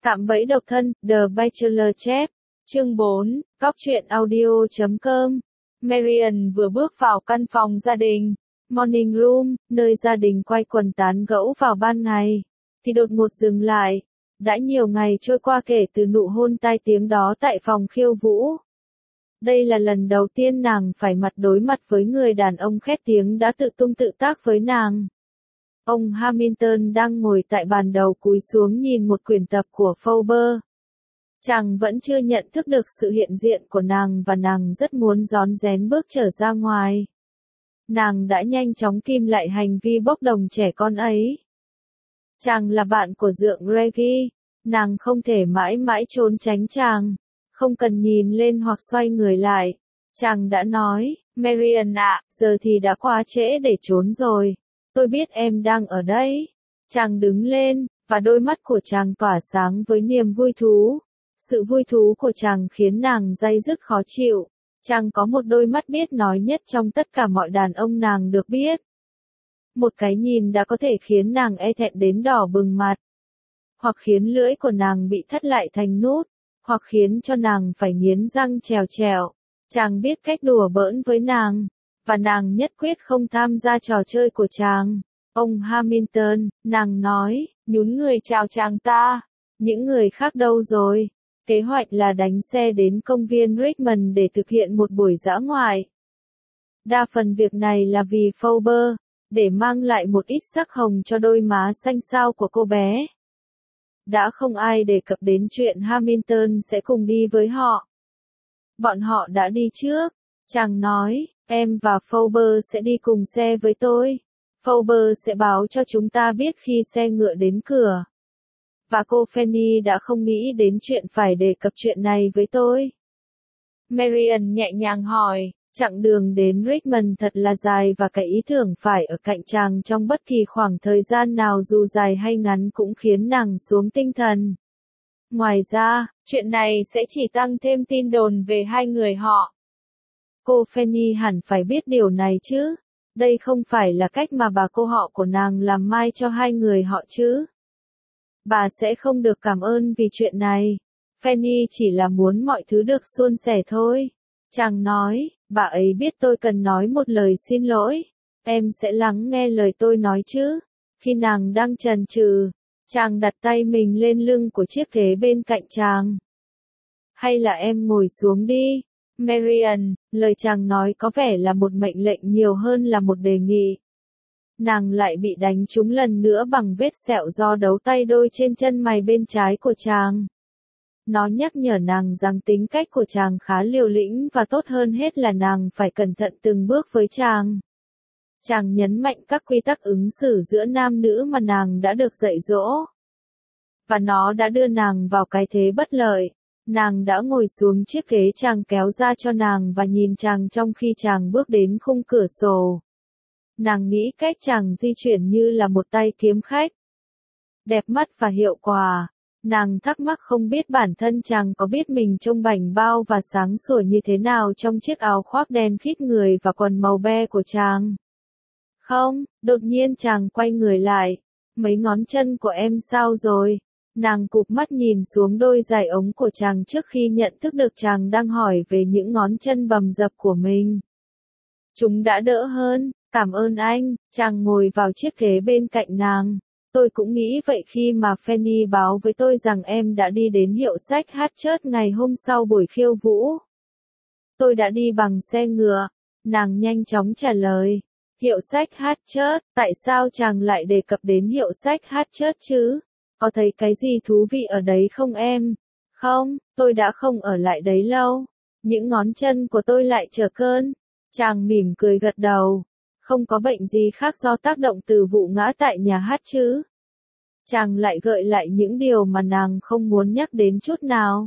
Cạm bẫy độc thân, The Bachelor chép, chương 4, Cóc truyện audio.com. Marian vừa bước vào căn phòng gia đình, Morning Room, nơi gia đình quay quần tán gẫu vào ban ngày, thì đột ngột dừng lại. Đã nhiều ngày trôi qua kể từ nụ hôn tai tiếng đó tại phòng khiêu vũ. Đây là lần đầu tiên nàng phải mặt đối mặt với người đàn ông khét tiếng đã tự tung tự tác với nàng. Ông Hamilton đang ngồi tại bàn đầu cúi xuống nhìn một quyển tập của Forbes. Chàng vẫn chưa nhận thức được sự hiện diện của nàng và nàng rất muốn rón rén bước trở ra ngoài. Nàng đã nhanh chóng kim lại hành vi bốc đồng trẻ con ấy. Chàng là bạn của dượng Reggie, nàng không thể mãi mãi trốn tránh chàng, không cần nhìn lên hoặc xoay người lại. Chàng đã nói, Marian ạ, giờ thì đã quá trễ để trốn rồi. Tôi biết em đang ở đây. Chàng đứng lên, và đôi mắt của chàng tỏa sáng với niềm vui thú. Sự vui thú của chàng khiến nàng day dứt khó chịu. Chàng có một đôi mắt biết nói nhất trong tất cả mọi đàn ông nàng được biết. Một cái nhìn đã có thể khiến nàng e thẹn đến đỏ bừng mặt. Hoặc khiến lưỡi của nàng bị thắt lại thành nút. Hoặc khiến cho nàng phải nghiến răng trèo trèo. Chàng biết cách đùa bỡn với nàng. Và nàng nhất quyết không tham gia trò chơi của chàng. Ông Hamilton, nàng nói, nhún người chào chàng ta. Những người khác đâu rồi? Kế hoạch là đánh xe đến công viên Richmond để thực hiện một buổi dã ngoại. Đa phần việc này là vì Forbes, để mang lại một ít sắc hồng cho đôi má xanh xao của cô bé. Đã không ai đề cập đến chuyện Hamilton sẽ cùng đi với họ. Bọn họ đã đi trước. Chàng nói, em và Forbes sẽ đi cùng xe với tôi. Forbes sẽ báo cho chúng ta biết khi xe ngựa đến cửa. Và cô Fanny đã không nghĩ đến chuyện phải đề cập chuyện này với tôi. Marian nhẹ nhàng hỏi, chặng đường đến Richmond thật là dài và cái ý tưởng phải ở cạnh chàng trong bất kỳ khoảng thời gian nào dù dài hay ngắn cũng khiến nàng xuống tinh thần. Ngoài ra, chuyện này sẽ chỉ tăng thêm tin đồn về hai người họ. Cô Fanny hẳn phải biết điều này chứ. Đây không phải là cách mà bà cô họ của nàng làm mai cho hai người họ chứ. Bà sẽ không được cảm ơn vì chuyện này. Fanny chỉ là muốn mọi thứ được suôn sẻ thôi. Chàng nói, bà ấy biết tôi cần nói một lời xin lỗi. Em sẽ lắng nghe lời tôi nói chứ. Khi nàng đang chần chừ, chàng đặt tay mình lên lưng của chiếc ghế bên cạnh chàng. Hay là em ngồi xuống đi. Marian, lời chàng nói có vẻ là một mệnh lệnh nhiều hơn là một đề nghị. Nàng lại bị đánh trúng lần nữa bằng vết sẹo do đấu tay đôi trên chân mày bên trái của chàng. Nó nhắc nhở nàng rằng tính cách của chàng khá liều lĩnh và tốt hơn hết là nàng phải cẩn thận từng bước với chàng. Chàng nhấn mạnh các quy tắc ứng xử giữa nam nữ mà nàng đã được dạy dỗ. Và nó đã đưa nàng vào cái thế bất lợi. Nàng đã ngồi xuống chiếc ghế chàng kéo ra cho nàng và nhìn chàng trong khi chàng bước đến khung cửa sổ. Nàng nghĩ cách chàng di chuyển như là một tay kiếm khách. Đẹp mắt và hiệu quả. Nàng thắc mắc không biết bản thân chàng có biết mình trông bảnh bao và sáng sủa như thế nào trong chiếc áo khoác đen khít người và quần màu be của chàng. Không, đột nhiên chàng quay người lại. Mấy ngón chân của em sao rồi? Nàng cụp mắt nhìn xuống đôi giày ống của chàng trước khi nhận thức được chàng đang hỏi về những ngón chân bầm dập của mình. Chúng đã đỡ hơn, cảm ơn anh. Chàng ngồi vào chiếc ghế bên cạnh nàng. Tôi cũng nghĩ vậy khi mà Fanny báo với tôi rằng em đã đi đến hiệu sách Hatchett ngày hôm sau buổi khiêu vũ. Tôi đã đi bằng xe ngựa. Nàng nhanh chóng trả lời. Hiệu sách Hatchett, tại sao chàng lại đề cập đến hiệu sách Hatchett chứ? Có thấy cái gì thú vị ở đấy không em? Không, tôi đã không ở lại đấy lâu. Những ngón chân của tôi lại trở cơn. Chàng mỉm cười gật đầu. Không có bệnh gì khác do tác động từ vụ ngã tại nhà hát chứ? Chàng lại gợi lại những điều mà nàng không muốn nhắc đến chút nào.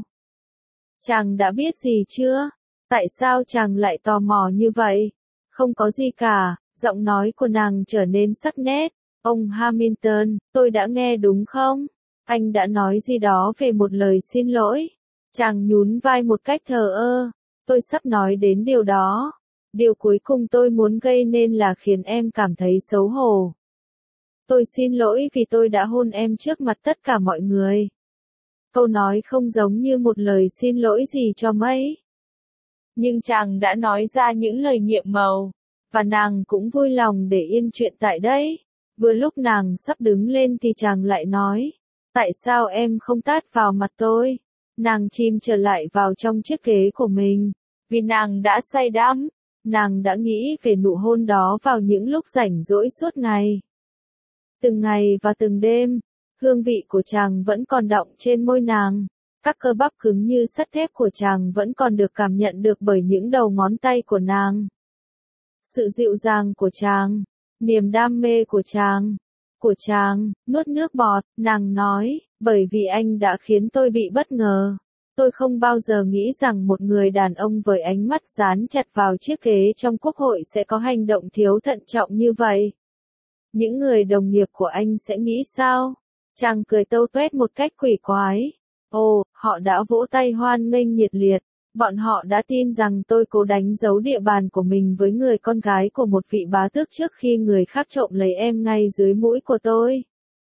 Chàng đã biết gì chưa? Tại sao chàng lại tò mò như vậy? Không có gì cả, giọng nói của nàng trở nên sắc nét. Ông Hamilton, tôi đã nghe đúng không? Anh đã nói gì đó về một lời xin lỗi. Chàng nhún vai một cách thờ ơ. Tôi sắp nói đến điều đó. Điều cuối cùng tôi muốn gây nên là khiến em cảm thấy xấu hổ. Tôi xin lỗi vì tôi đã hôn em trước mặt tất cả mọi người. Câu nói không giống như một lời xin lỗi gì cho mấy. Nhưng chàng đã nói ra những lời nhiệm màu, và nàng cũng vui lòng để yên chuyện tại đây. Vừa lúc nàng sắp đứng lên thì chàng lại nói, tại sao em không tát vào mặt tôi? Nàng chìm trở lại vào trong chiếc ghế của mình, vì nàng đã say đắm, nàng đã nghĩ về nụ hôn đó vào những lúc rảnh rỗi suốt ngày. Từng ngày và từng đêm, hương vị của chàng vẫn còn đọng trên môi nàng, các cơ bắp cứng như sắt thép của chàng vẫn còn được cảm nhận được bởi những đầu ngón tay của nàng. Sự dịu dàng của chàng, niềm đam mê của chàng, nuốt nước bọt, nàng nói, bởi vì anh đã khiến tôi bị bất ngờ. Tôi không bao giờ nghĩ rằng một người đàn ông với ánh mắt dán chặt vào chiếc ghế trong quốc hội sẽ có hành động thiếu thận trọng như vậy. Những người đồng nghiệp của anh sẽ nghĩ sao? Chàng cười tâu tuét một cách quỷ quái. Ồ, họ đã vỗ tay hoan nghênh nhiệt liệt. Bọn họ đã tin rằng tôi cố đánh dấu địa bàn của mình với người con gái của một vị bá tước trước khi người khác trộm lấy em ngay dưới mũi của tôi.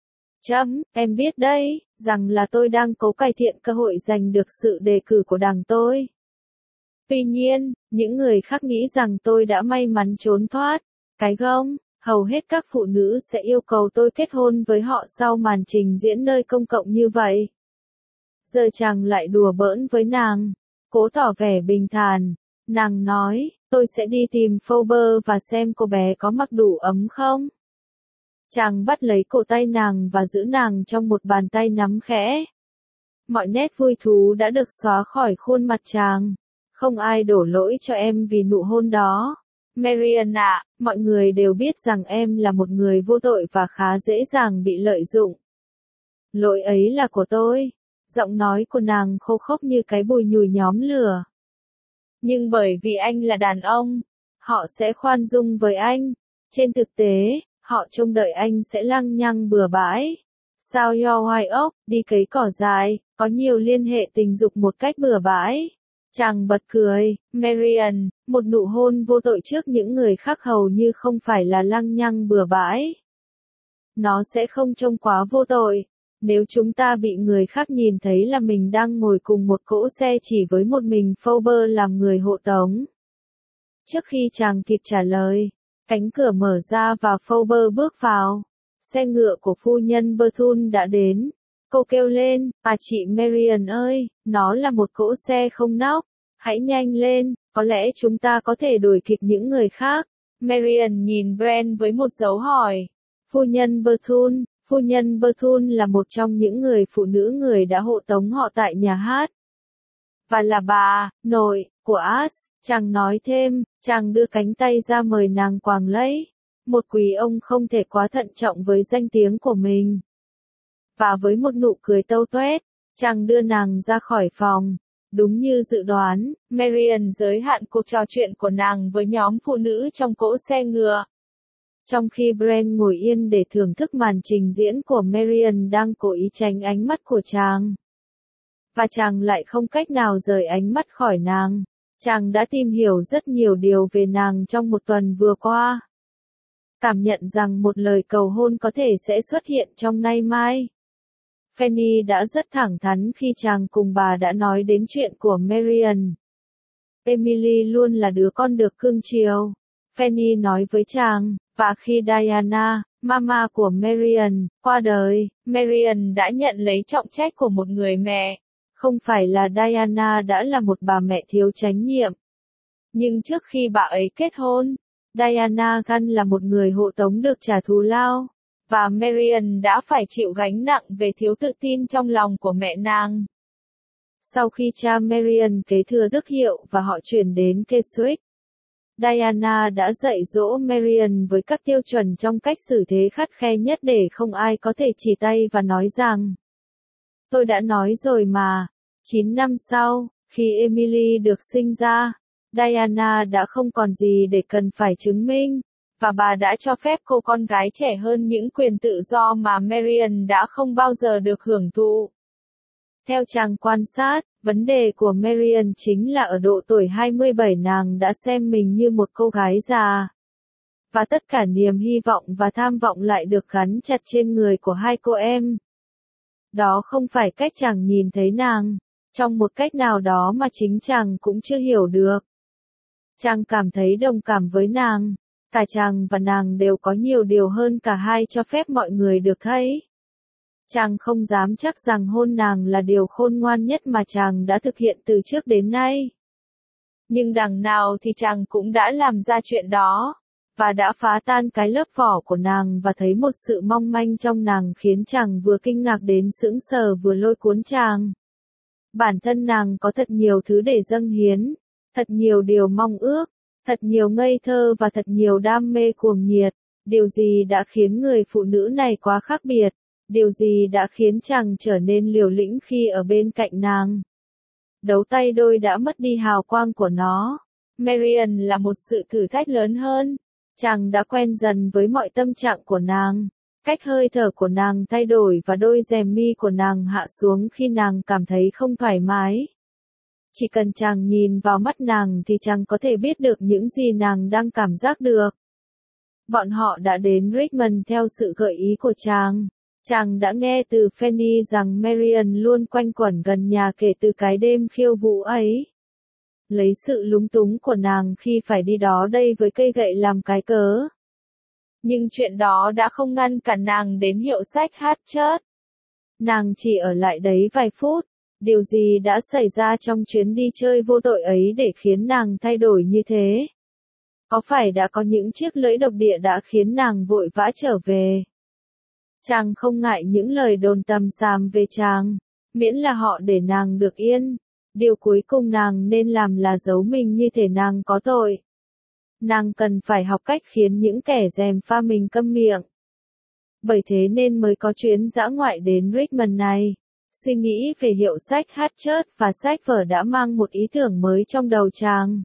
Em biết đấy, rằng là tôi đang cố cải thiện cơ hội giành được sự đề cử của đảng tôi. Tuy nhiên, những người khác nghĩ rằng tôi đã may mắn trốn thoát. Cái gông, hầu hết các phụ nữ sẽ yêu cầu tôi kết hôn với họ sau màn trình diễn nơi công cộng như vậy. Giờ chàng lại đùa bỡn với nàng, cố tỏ vẻ bình thản. Nàng nói, tôi sẽ đi tìm Phoebe và xem cô bé có mặc đủ ấm không. Chàng bắt lấy cổ tay nàng và giữ nàng trong một bàn tay nắm khẽ. Mọi nét vui thú đã được xóa khỏi khuôn mặt chàng. Không ai đổ lỗi cho em vì nụ hôn đó. Marian ạ, mọi người đều biết rằng em là một người vô tội và khá dễ dàng bị lợi dụng. Lỗi ấy là của tôi. Giọng nói của nàng khô khốc như cái bùi nhùi nhóm lửa. Nhưng bởi vì anh là đàn ông, họ sẽ khoan dung với anh. Trên thực tế, họ trông đợi anh sẽ lăng nhăng bừa bãi. Sao yo hoài ốc, đi cấy cỏ dài, có nhiều liên hệ tình dục một cách bừa bãi. Chàng bật cười, Marian, một nụ hôn vô tội trước những người khác hầu như không phải là lăng nhăng bừa bãi. Nó sẽ không trông quá vô tội. Nếu chúng ta bị người khác nhìn thấy là mình đang ngồi cùng một cỗ xe chỉ với một mình Phoebe làm người hộ tống. Trước khi chàng kịp trả lời, cánh cửa mở ra và Phoebe bước vào. Xe ngựa của phu nhân Berthun đã đến. Cô kêu lên, chị Marian ơi, nó là một cỗ xe không nóc. Hãy nhanh lên, có lẽ chúng ta có thể đuổi kịp những người khác. Marian nhìn Brent với một dấu hỏi. Phu nhân Berthun là một trong những người phụ nữ người đã hộ tống họ tại nhà hát. Và là bà, nội, của As, chàng nói thêm, chàng đưa cánh tay ra mời nàng quàng lấy. Một quý ông không thể quá thận trọng với danh tiếng của mình. Và với một nụ cười tâu tuét, chàng đưa nàng ra khỏi phòng. Đúng như dự đoán, Marian giới hạn cuộc trò chuyện của nàng với nhóm phụ nữ trong cỗ xe ngựa. Trong khi Brent ngồi yên để thưởng thức màn trình diễn của Marian đang cố ý tránh ánh mắt của chàng. Và chàng lại không cách nào rời ánh mắt khỏi nàng. Chàng đã tìm hiểu rất nhiều điều về nàng trong một tuần vừa qua. Cảm nhận rằng một lời cầu hôn có thể sẽ xuất hiện trong nay mai. Fanny đã rất thẳng thắn khi chàng cùng bà đã nói đến chuyện của Marian. Emily luôn là đứa con được cưng chiều. Fanny nói với chàng, và khi Diana, mama của Marian, qua đời, Marian đã nhận lấy trọng trách của một người mẹ. Không phải là Diana đã là một bà mẹ thiếu chánh nhiệm. Nhưng trước khi bà ấy kết hôn, Diana Gunn là một người hộ tống được trả thù lao. Và Marian đã phải chịu gánh nặng về thiếu tự tin trong lòng của mẹ nàng. Sau khi cha Marian kế thừa đức hiệu và họ chuyển đến Keswick, Diana đã dạy dỗ Marian với các tiêu chuẩn trong cách xử thế khắt khe nhất để không ai có thể chỉ tay và nói rằng tôi đã nói rồi mà. 9 năm sau, khi Emily được sinh ra, Diana đã không còn gì để cần phải chứng minh, và bà đã cho phép cô con gái trẻ hơn những quyền tự do mà Marian đã không bao giờ được hưởng thụ. Theo chàng quan sát, vấn đề của Marian chính là ở độ tuổi 27 nàng đã xem mình như một cô gái già. Và tất cả niềm hy vọng và tham vọng lại được gắn chặt trên người của hai cô em. Đó không phải cách chàng nhìn thấy nàng, trong một cách nào đó mà chính chàng cũng chưa hiểu được. Chàng cảm thấy đồng cảm với nàng, cả chàng và nàng đều có nhiều điều hơn cả hai cho phép mọi người được thấy. Chàng không dám chắc rằng hôn nàng là điều khôn ngoan nhất mà chàng đã thực hiện từ trước đến nay. Nhưng đằng nào thì chàng cũng đã làm ra chuyện đó, và đã phá tan cái lớp vỏ của nàng và thấy một sự mong manh trong nàng khiến chàng vừa kinh ngạc đến sững sờ vừa lôi cuốn chàng. Bản thân nàng có thật nhiều thứ để dâng hiến, thật nhiều điều mong ước, thật nhiều ngây thơ và thật nhiều đam mê cuồng nhiệt. Điều gì đã khiến người phụ nữ này quá khác biệt? Điều gì đã khiến chàng trở nên liều lĩnh khi ở bên cạnh nàng? Đấu tay đôi đã mất đi hào quang của nó. Marian là một sự thử thách lớn hơn. Chàng đã quen dần với mọi tâm trạng của nàng. Cách hơi thở của nàng thay đổi và đôi rèm mi của nàng hạ xuống khi nàng cảm thấy không thoải mái. Chỉ cần chàng nhìn vào mắt nàng thì chàng có thể biết được những gì nàng đang cảm giác được. Bọn họ đã đến Richmond theo sự gợi ý của chàng. Chàng đã nghe từ Fanny rằng Marian luôn quanh quẩn gần nhà kể từ cái đêm khiêu vũ ấy. Lấy sự lúng túng của nàng khi phải đi đó đây với cây gậy làm cái cớ. Nhưng chuyện đó đã không ngăn cản nàng đến hiệu sách Hatchett. Nàng chỉ ở lại đấy vài phút. Điều gì đã xảy ra trong chuyến đi chơi vô tội ấy để khiến nàng thay đổi như thế? Có phải đã có những chiếc lưỡi độc địa đã khiến nàng vội vã trở về? Chàng không ngại những lời đồn tầm xàm về chàng, miễn là họ để nàng được yên. Điều cuối cùng nàng nên làm là giấu mình như thể nàng có tội. Nàng cần phải học cách khiến những kẻ gièm pha mình câm miệng. Bởi thế nên mới có chuyến dã ngoại đến Richmond này. Suy nghĩ về hiệu sách Hatchett và sách vở đã mang một ý tưởng mới trong đầu chàng.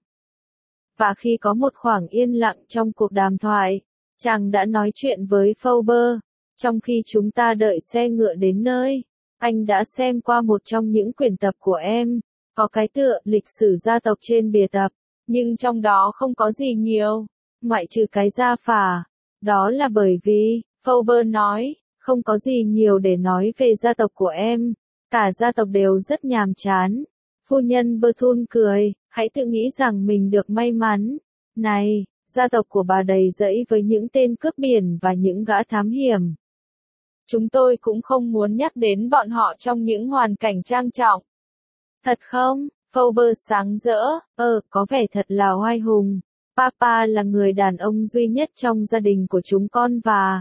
Và khi có một khoảng yên lặng trong cuộc đàm thoại, chàng đã nói chuyện với Fauber. Trong khi chúng ta đợi xe ngựa đến nơi, anh đã xem qua một trong những quyển tập của em, có cái tựa lịch sử gia tộc trên bìa tập, nhưng trong đó không có gì nhiều, ngoại trừ cái gia phả. Đó là bởi vì, Fauber nói, không có gì nhiều để nói về gia tộc của em, cả gia tộc đều rất nhàm chán. Phu nhân Berthun cười, hãy tự nghĩ rằng mình được may mắn. Này, gia tộc của bà đầy rẫy với những tên cướp biển và những gã thám hiểm. Chúng tôi cũng không muốn nhắc đến bọn họ trong những hoàn cảnh trang trọng. Thật không? Fauber sáng rỡ, có vẻ thật là oai hùng. Papa là người đàn ông duy nhất trong gia đình của chúng con và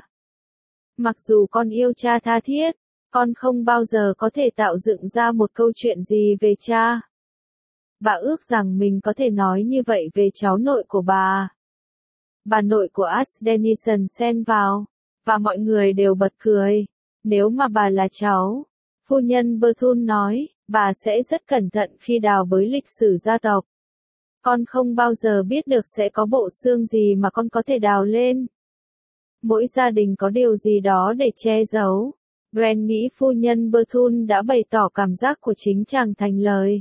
mặc dù con yêu cha tha thiết, con không bao giờ có thể tạo dựng ra một câu chuyện gì về cha. Bà ước rằng mình có thể nói như vậy về cháu nội của bà. Bà nội của Denison xen vào, và mọi người đều bật cười. Nếu mà bà là cháu, phu nhân Berthun nói, bà sẽ rất cẩn thận khi đào bới lịch sử gia tộc. Con không bao giờ biết được sẽ có bộ xương gì mà con có thể đào lên. Mỗi gia đình có điều gì đó để che giấu. Brand nghĩ phu nhân Berthun đã bày tỏ cảm giác của chính chàng thành lời.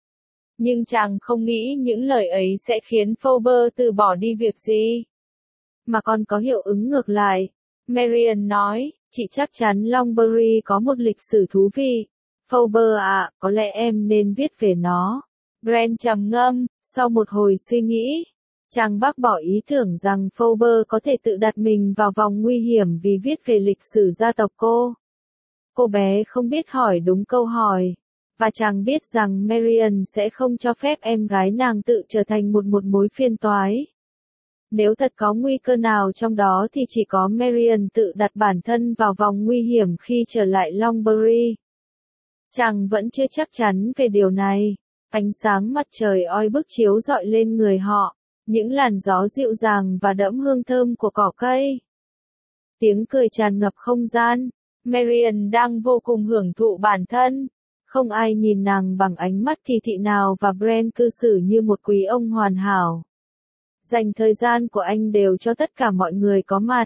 Nhưng chàng không nghĩ những lời ấy sẽ khiến Fauber từ bỏ đi việc gì. Mà còn có hiệu ứng ngược lại. Marian nói, chị chắc chắn Longbury có một lịch sử thú vị. Fauber ạ, có lẽ em nên viết về nó. Brand trầm ngâm, sau một hồi suy nghĩ. Chàng bác bỏ ý tưởng rằng Fauber có thể tự đặt mình vào vòng nguy hiểm vì viết về lịch sử gia tộc cô. Cô bé không biết hỏi đúng câu hỏi. Và chàng biết rằng Marian sẽ không cho phép em gái nàng tự trở thành một mối phiền toái. Nếu thật có nguy cơ nào trong đó thì chỉ có Marian tự đặt bản thân vào vòng nguy hiểm khi trở lại Longbury. Chàng vẫn chưa chắc chắn về điều này. Ánh sáng mặt trời oi bức chiếu rọi lên người họ, những làn gió dịu dàng và đẫm hương thơm của cỏ cây. Tiếng cười tràn ngập không gian. Marian đang vô cùng hưởng thụ bản thân. Không ai nhìn nàng bằng ánh mắt kỳ thị nào và Brand cư xử như một quý ông hoàn hảo. Dành thời gian của anh đều cho tất cả mọi người có mặt.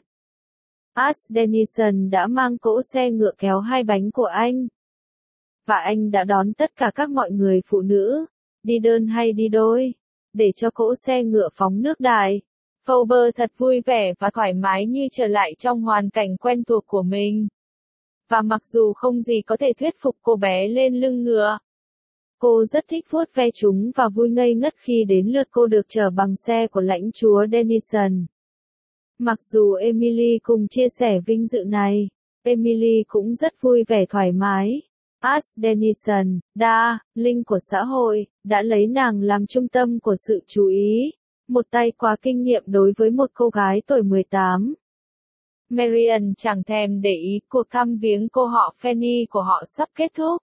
Denison đã mang cỗ xe ngựa kéo hai bánh của anh. Và anh đã đón tất cả các mọi người phụ nữ, đi đơn hay đi đôi, để cho cỗ xe ngựa phóng nước đại. Fauber thật vui vẻ và thoải mái như trở lại trong hoàn cảnh quen thuộc của mình. và mặc dù không gì có thể thuyết phục cô bé lên lưng ngựa, cô rất thích vuốt ve chúng và vui ngây ngất khi đến lượt cô được chở bằng xe của lãnh chúa Dennison. Mặc dù Emily cùng chia sẻ vinh dự này, Emily cũng rất vui vẻ thoải mái. Ash Dennison, linh của xã hội, đã lấy nàng làm trung tâm của sự chú ý, một tay quá kinh nghiệm đối với một cô gái tuổi 18. Marian chẳng thèm để ý cuộc thăm viếng cô họ Fanny của họ sắp kết thúc.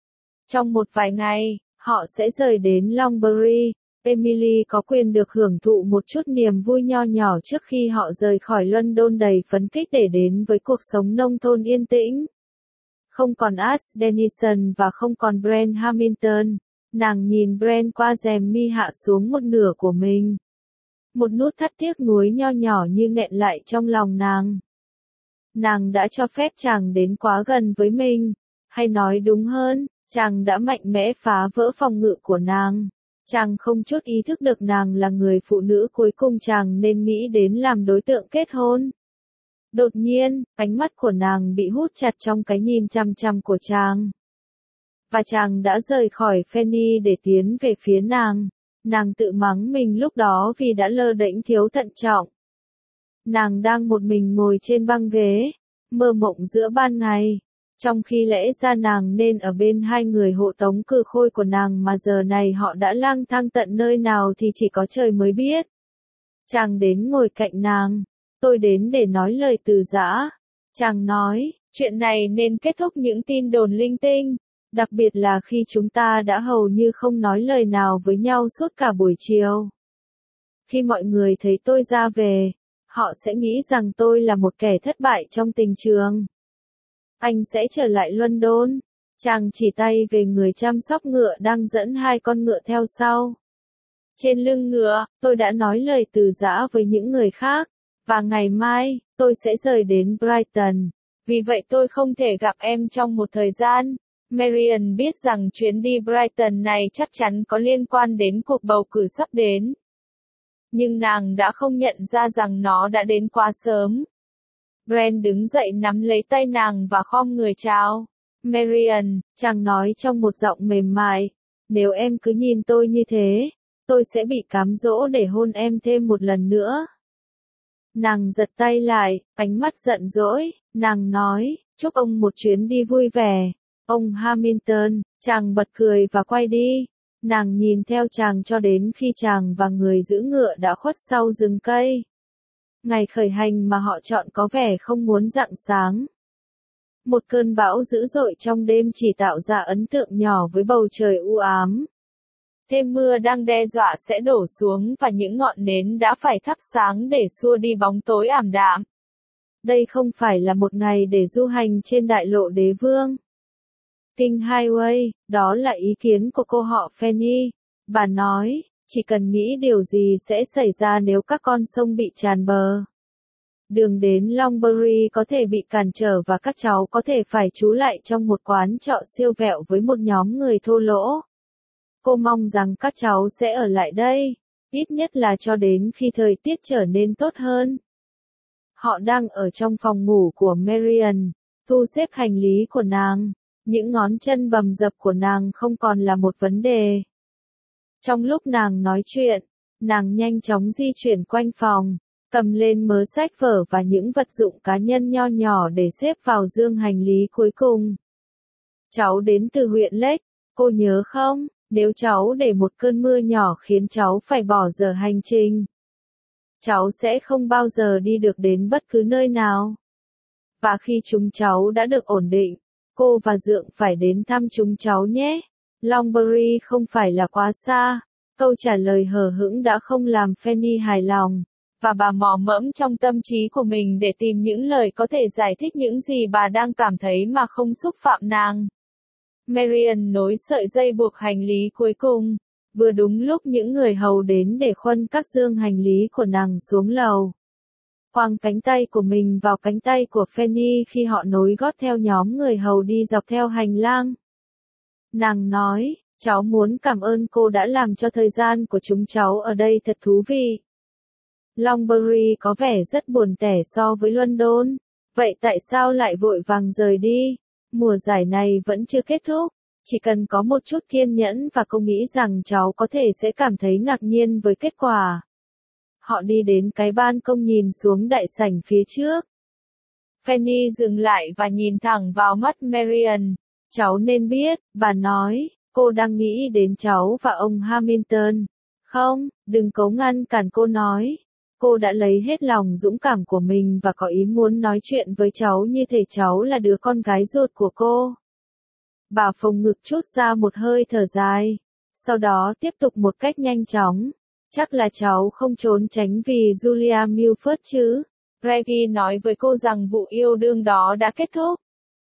Trong một vài ngày, họ sẽ rời đến Longbury. Emily có quyền được hưởng thụ một chút niềm vui nho nhỏ trước khi họ rời khỏi London đầy phấn khích để đến với cuộc sống nông thôn yên tĩnh. Không còn Ash Dennison và không còn Brent Hamilton, nàng nhìn Brent qua rèm mi hạ xuống một nửa của mình. Một nút thắt tiếc nuối nho nhỏ như nghẹn lại trong lòng nàng. Nàng đã cho phép chàng đến quá gần với mình, hay nói đúng hơn, chàng đã mạnh mẽ phá vỡ phòng ngự của nàng. Chàng không chút ý thức được nàng là người phụ nữ cuối cùng chàng nên nghĩ đến làm đối tượng kết hôn. Đột nhiên, ánh mắt của nàng bị hút chặt trong cái nhìn chăm chăm của chàng. Và chàng đã rời khỏi Fanny để tiến về phía nàng. Nàng tự mắng mình lúc đó vì đã lơ đễnh thiếu thận trọng. Nàng đang một mình ngồi trên băng ghế, mơ mộng giữa ban ngày. Trong khi lẽ ra nàng nên ở bên hai người hộ tống cừ khôi của nàng mà giờ này họ đã lang thang tận nơi nào thì chỉ có trời mới biết. Chàng đến ngồi cạnh nàng. Tôi đến để nói lời từ giã. Chàng nói, chuyện này nên kết thúc những tin đồn linh tinh, đặc biệt là khi chúng ta đã hầu như không nói lời nào với nhau suốt cả buổi chiều. Khi mọi người thấy tôi ra về, họ sẽ nghĩ rằng tôi là một kẻ thất bại trong tình trường. Anh sẽ trở lại London. Chàng chỉ tay về người chăm sóc ngựa đang dẫn hai con ngựa theo sau. Trên lưng ngựa, tôi đã nói lời từ giã với những người khác. Và ngày mai, tôi sẽ rời đến Brighton. Vì vậy tôi không thể gặp em trong một thời gian. Marian biết rằng chuyến đi Brighton này chắc chắn có liên quan đến cuộc bầu cử sắp đến. Nhưng nàng đã không nhận ra rằng nó đã đến quá sớm. Brent đứng dậy nắm lấy tay nàng và khom người chào. Marian, chàng nói trong một giọng mềm mại, nếu em cứ nhìn tôi như thế, tôi sẽ bị cám dỗ để hôn em thêm một lần nữa. Nàng giật tay lại, ánh mắt giận dỗi, nàng nói, chúc ông một chuyến đi vui vẻ. Ông Hamilton, chàng bật cười và quay đi. Nàng nhìn theo chàng cho đến khi chàng và người giữ ngựa đã khuất sau rừng cây. Ngày khởi hành mà họ chọn có vẻ không muốn rạng sáng. Một cơn bão dữ dội trong đêm chỉ tạo ra ấn tượng nhỏ với bầu trời u ám. Thêm mưa đang đe dọa sẽ đổ xuống và những ngọn nến đã phải thắp sáng để xua đi bóng tối ảm đạm. Đây không phải là một ngày để du hành trên đại lộ đế vương. King Highway, đó là ý kiến của cô họ Fanny. Bà nói, chỉ cần nghĩ điều gì sẽ xảy ra nếu các con sông bị tràn bờ. Đường đến Longbury có thể bị cản trở và các cháu có thể phải trú lại trong một quán trọ siêu vẹo với một nhóm người thô lỗ. Cô mong rằng các cháu sẽ ở lại đây, ít nhất là cho đến khi thời tiết trở nên tốt hơn. Họ đang ở trong phòng ngủ của Marian, thu xếp hành lý của nàng. Những ngón chân bầm dập của nàng không còn là một vấn đề. Trong lúc nàng nói chuyện, nàng nhanh chóng di chuyển quanh phòng, cầm lên mớ sách vở và những vật dụng cá nhân nho nhỏ để xếp vào dương hành lý cuối cùng. Cháu đến từ huyện Lake, cô nhớ không? Nếu cháu để một cơn mưa nhỏ khiến cháu phải bỏ giờ hành trình, cháu sẽ không bao giờ đi được đến bất cứ nơi nào. Và khi chúng cháu đã được ổn định, cô và Dượng phải đến thăm chúng cháu nhé. Longbury không phải là quá xa. Câu trả lời hờ hững đã không làm Fanny hài lòng, và bà mò mẫm trong tâm trí của mình để tìm những lời có thể giải thích những gì bà đang cảm thấy mà không xúc phạm nàng. Marian nối sợi dây buộc hành lý cuối cùng, vừa đúng lúc những người hầu đến để khuân các dương hành lý của nàng xuống lầu. Khoang cánh tay của mình vào cánh tay của Fanny khi họ nối gót theo nhóm người hầu đi dọc theo hành lang. Nàng nói, cháu muốn cảm ơn cô đã làm cho thời gian của chúng cháu ở đây thật thú vị. Longbury có vẻ rất buồn tẻ so với London, Vậy tại sao lại vội vàng rời đi? Mùa giải này vẫn chưa kết thúc. Chỉ cần có một chút kiên nhẫn và cô nghĩ rằng cháu có thể sẽ cảm thấy ngạc nhiên với kết quả. Họ đi đến cái ban công nhìn xuống đại sảnh phía trước. Fanny dừng lại và nhìn thẳng vào mắt Marian. Cháu nên biết, bà nói, cô đang nghĩ đến cháu và ông Hamilton. Không, đừng cố ngăn cản cô nói. Cô đã lấy hết lòng dũng cảm của mình và có ý muốn nói chuyện với cháu như thể cháu là đứa con gái ruột của cô. Bà phồng ngực trút ra một hơi thở dài. Sau đó tiếp tục một cách nhanh chóng. Chắc là cháu không trốn tránh vì Julia Milford chứ. Reggie nói với cô rằng vụ yêu đương đó đã kết thúc.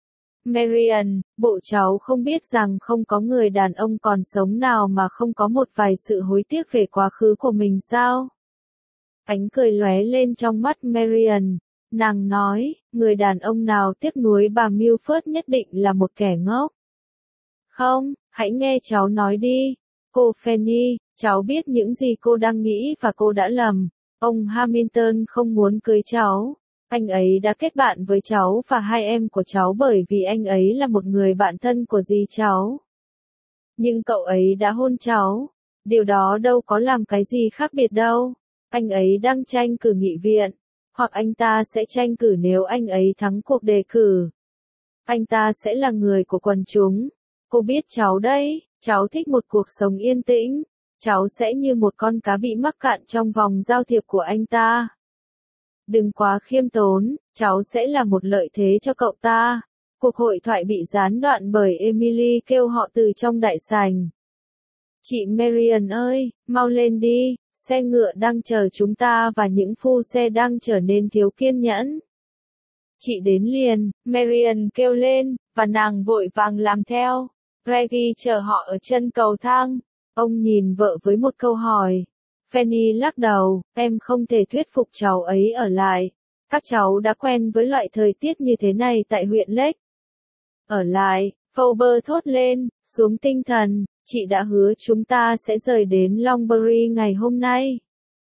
Marian, bộ cháu không biết rằng không có người đàn ông còn sống nào mà không có một vài sự hối tiếc về quá khứ của mình sao? Ánh cười lóe lên trong mắt Marian. Nàng nói, người đàn ông nào tiếc nuối bà Milford nhất định là một kẻ ngốc. Không, hãy nghe cháu nói đi. Cô Fanny, cháu biết những gì cô đang nghĩ và cô đã lầm. Ông Hamilton không muốn cưới cháu. Anh ấy đã kết bạn với cháu và hai em của cháu bởi vì anh ấy là một người bạn thân của dì cháu. Nhưng cậu ấy đã hôn cháu. Điều đó đâu có làm cái gì khác biệt đâu. Anh ấy đang tranh cử nghị viện. Hoặc anh ta sẽ tranh cử nếu anh ấy thắng cuộc đề cử. Anh ta sẽ là người của quần chúng. Cô biết cháu đấy, cháu thích một cuộc sống yên tĩnh. Cháu sẽ như một con cá bị mắc cạn trong vòng giao thiệp của anh ta. Đừng quá khiêm tốn, cháu sẽ là một lợi thế cho cậu ta. Cuộc hội thoại bị gián đoạn bởi Emily kêu họ từ trong đại sảnh. Chị Marian ơi, mau lên đi, xe ngựa đang chờ chúng ta và những phu xe đang trở nên thiếu kiên nhẫn. Chị đến liền, Marian kêu lên, và nàng vội vàng làm theo. Reggie chờ họ ở chân cầu thang. Ông nhìn vợ với một câu hỏi. Fanny lắc đầu, em không thể thuyết phục cháu ấy ở lại. Các cháu đã quen với loại thời tiết như thế này tại huyện Lake. Ở lại, Fowler thốt lên, xuống tinh thần, chị đã hứa chúng ta sẽ rời đến Longbury ngày hôm nay.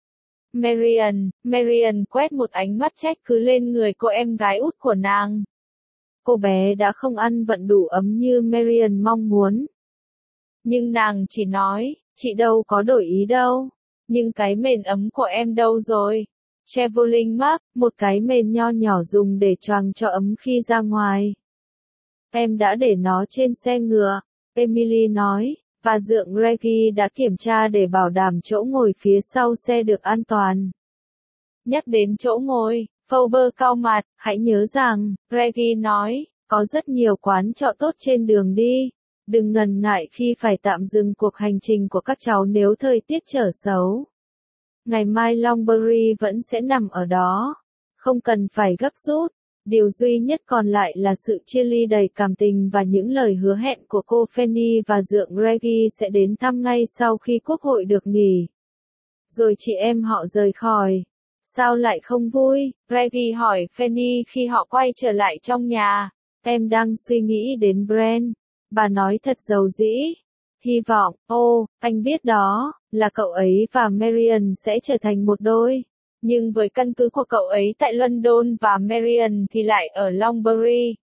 Marian quét một ánh mắt trách cứ lên người cô em gái út của nàng. Cô bé đã không ăn vận đủ ấm như Marian mong muốn. Nhưng nàng chỉ nói, chị đâu có đổi ý đâu. Nhưng cái mền ấm của em đâu rồi? Traveling Mark, một cái mền nho nhỏ dùng để choàng cho ấm khi ra ngoài. Em đã để nó trên xe ngựa, Emily nói, và dượng Reggie đã kiểm tra để bảo đảm chỗ ngồi phía sau xe được an toàn. Nhắc đến chỗ ngồi, Fowler cau mặt, hãy nhớ rằng, Reggie nói, có rất nhiều quán trọ tốt trên đường đi. Đừng ngần ngại khi phải tạm dừng cuộc hành trình của các cháu nếu thời tiết trở xấu. Ngày mai Longbury vẫn sẽ nằm ở đó. Không cần phải gấp rút. Điều duy nhất còn lại là sự chia ly đầy cảm tình và những lời hứa hẹn của cô Fanny và dượng Reggie sẽ đến thăm ngay sau khi quốc hội được nghỉ. Rồi chị em họ rời khỏi. Sao lại không vui? Reggie hỏi Fanny khi họ quay trở lại trong nhà. Em đang suy nghĩ đến Brent. Bà nói thật dầu dĩ. Hy vọng, anh biết đó, là cậu ấy và Marian sẽ trở thành một đôi. Nhưng với căn cứ của cậu ấy tại London và Marian thì lại ở Longbury.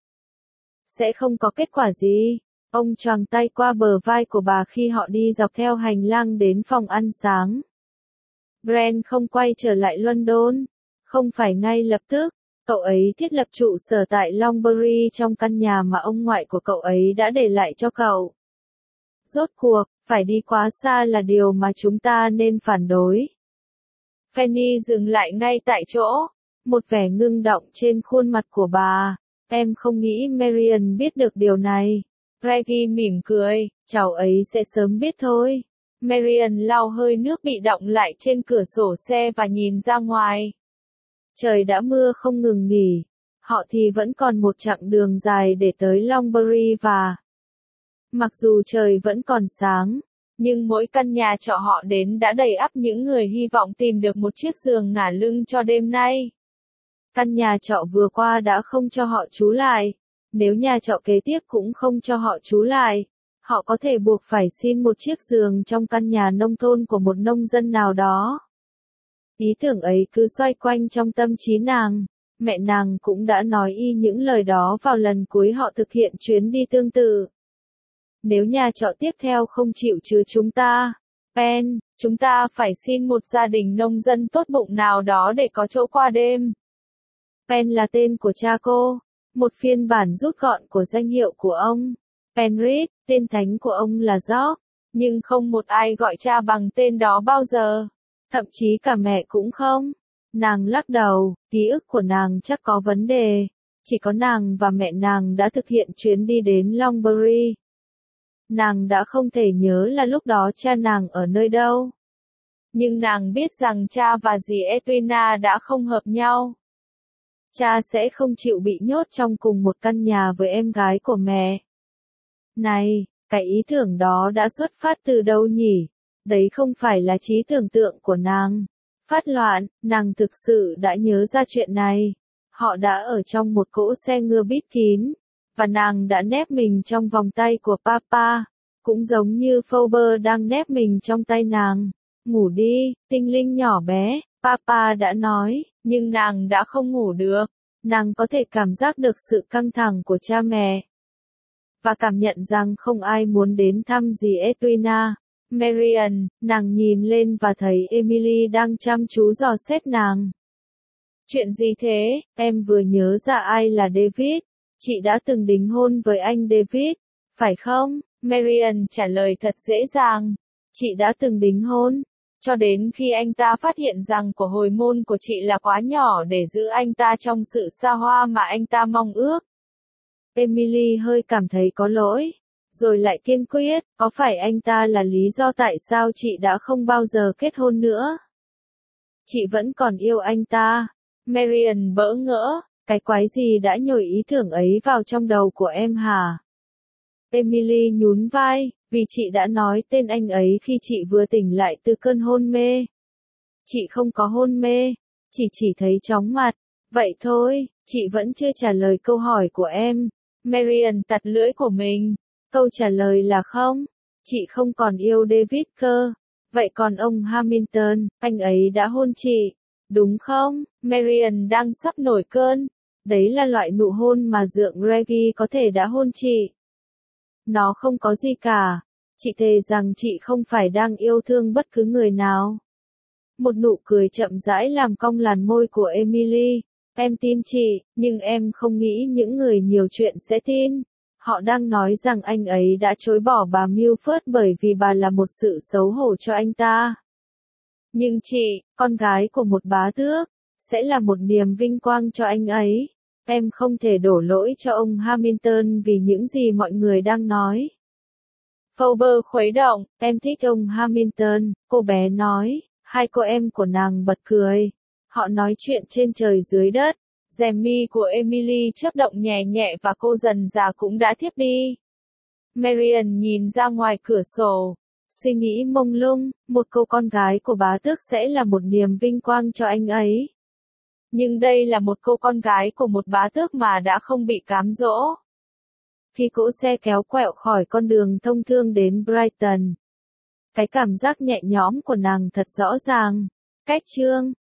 Sẽ không có kết quả gì. Ông choàng tay qua bờ vai của bà khi họ đi dọc theo hành lang đến phòng ăn sáng. Brent không quay trở lại London. Không phải ngay lập tức. Cậu ấy thiết lập trụ sở tại Longbury trong căn nhà mà ông ngoại của cậu ấy đã để lại cho cậu. Rốt cuộc, phải đi quá xa là điều mà chúng ta nên phản đối. Fanny dừng lại ngay tại chỗ, một vẻ ngưng động trên khuôn mặt của bà. Em không nghĩ Marian biết được điều này. Reggie mỉm cười, cháu ấy sẽ sớm biết thôi. Marian lau hơi nước bị đọng lại trên cửa sổ xe và nhìn ra ngoài. Trời đã mưa không ngừng nghỉ. Họ thì vẫn còn một chặng đường dài để tới Longbury và... Mặc dù trời vẫn còn sáng, nhưng mỗi căn nhà trọ họ đến đã đầy ắp những người hy vọng tìm được một chiếc giường ngả lưng cho đêm nay. Căn nhà trọ vừa qua đã không cho họ trú lại. Nếu nhà trọ kế tiếp cũng không cho họ trú lại, họ có thể buộc phải xin một chiếc giường trong căn nhà nông thôn của một nông dân nào đó. Ý tưởng ấy cứ xoay quanh trong tâm trí nàng. mẹ nàng cũng đã nói y những lời đó vào lần cuối họ thực hiện chuyến đi tương tự. Nếu nhà trọ tiếp theo không chịu chứa chúng ta, Pen, chúng ta phải xin một gia đình nông dân tốt bụng nào đó để có chỗ qua đêm. Pen là tên của cha cô, một phiên bản rút gọn của danh hiệu của ông. Penrith, tên thánh của ông là George, nhưng không một ai gọi cha bằng tên đó bao giờ. Thậm chí cả mẹ cũng không. Nàng lắc đầu, ký ức của nàng chắc có vấn đề. Chỉ có nàng và mẹ nàng đã thực hiện chuyến đi đến Longbury. Nàng đã không thể nhớ là lúc đó cha nàng ở nơi đâu. Nhưng nàng biết rằng cha và dì Edwina đã không hợp nhau. Cha sẽ không chịu bị nhốt trong cùng một căn nhà với em gái của mẹ. Này, cái ý tưởng đó đã xuất phát từ đâu nhỉ? Đấy không phải là trí tưởng tượng của nàng. Phát loạn, nàng thực sự đã nhớ ra chuyện này. Họ đã ở trong một cỗ xe ngựa bít kín, và nàng đã nép mình trong vòng tay của Papa, cũng giống như Phoebe đang nép mình trong tay nàng. Ngủ đi, tinh linh nhỏ bé, Papa đã nói, nhưng nàng đã không ngủ được. Nàng có thể cảm giác được sự căng thẳng của cha mẹ. Và cảm nhận rằng không ai muốn đến thăm dì Edwina. Marian, nàng nhìn lên và thấy Emily đang chăm chú dò xét nàng. Chuyện gì thế, em vừa nhớ ra ai là David. Chị đã từng đính hôn với anh David, phải không? Marian trả lời thật dễ dàng. Chị đã từng đính hôn, cho đến khi anh ta phát hiện rằng của hồi môn của chị là quá nhỏ để giữ anh ta trong sự xa hoa mà anh ta mong ước. Emily hơi cảm thấy có lỗi, rồi lại kiên quyết, có phải anh ta là lý do tại sao chị đã không bao giờ kết hôn nữa? Chị vẫn còn yêu anh ta. Marian bỡ ngỡ, cái quái gì đã nhồi ý tưởng ấy vào trong đầu của em hả? Emily nhún vai, vì chị đã nói tên anh ấy khi chị vừa tỉnh lại từ cơn hôn mê. Chị không có hôn mê, chỉ thấy chóng mặt. Vậy thôi, chị vẫn chưa trả lời câu hỏi của em. Marian tặt lưỡi của mình. Câu trả lời là không. Chị không còn yêu David cơ. Vậy còn ông Hamilton, anh ấy đã hôn chị, đúng không? Marian đang sắp nổi cơn. Đấy là loại nụ hôn mà dượng Reggie có thể đã hôn chị. Nó không có gì cả. Chị thề rằng chị không phải đang yêu thương bất cứ người nào. Một nụ cười chậm rãi làm cong làn môi của Emily. Em tin chị, nhưng em không nghĩ những người nhiều chuyện sẽ tin. Họ đang nói rằng anh ấy đã chối bỏ bà Milford bởi vì bà là một sự xấu hổ cho anh ta. Nhưng chị, con gái của một bá tước, sẽ là một niềm vinh quang cho anh ấy. Em không thể đổ lỗi cho ông Hamilton vì những gì mọi người đang nói. Phoebe khuấy động, em thích ông Hamilton, cô bé nói. Hai cô em của nàng bật cười. Họ nói chuyện trên trời dưới đất. Rèm mi của Emily chớp động nhẹ nhẹ và cô dần dà cũng đã thiếp đi. Marian nhìn ra ngoài cửa sổ. Suy nghĩ mông lung, một cô con gái của bá tước sẽ là một niềm vinh quang cho anh ấy. Nhưng đây là một cô con gái của một bá tước mà đã không bị cám dỗ. Khi cỗ xe kéo quẹo khỏi con đường thông thương đến Brighton, cái cảm giác nhẹ nhõm của nàng thật rõ ràng. Cách chương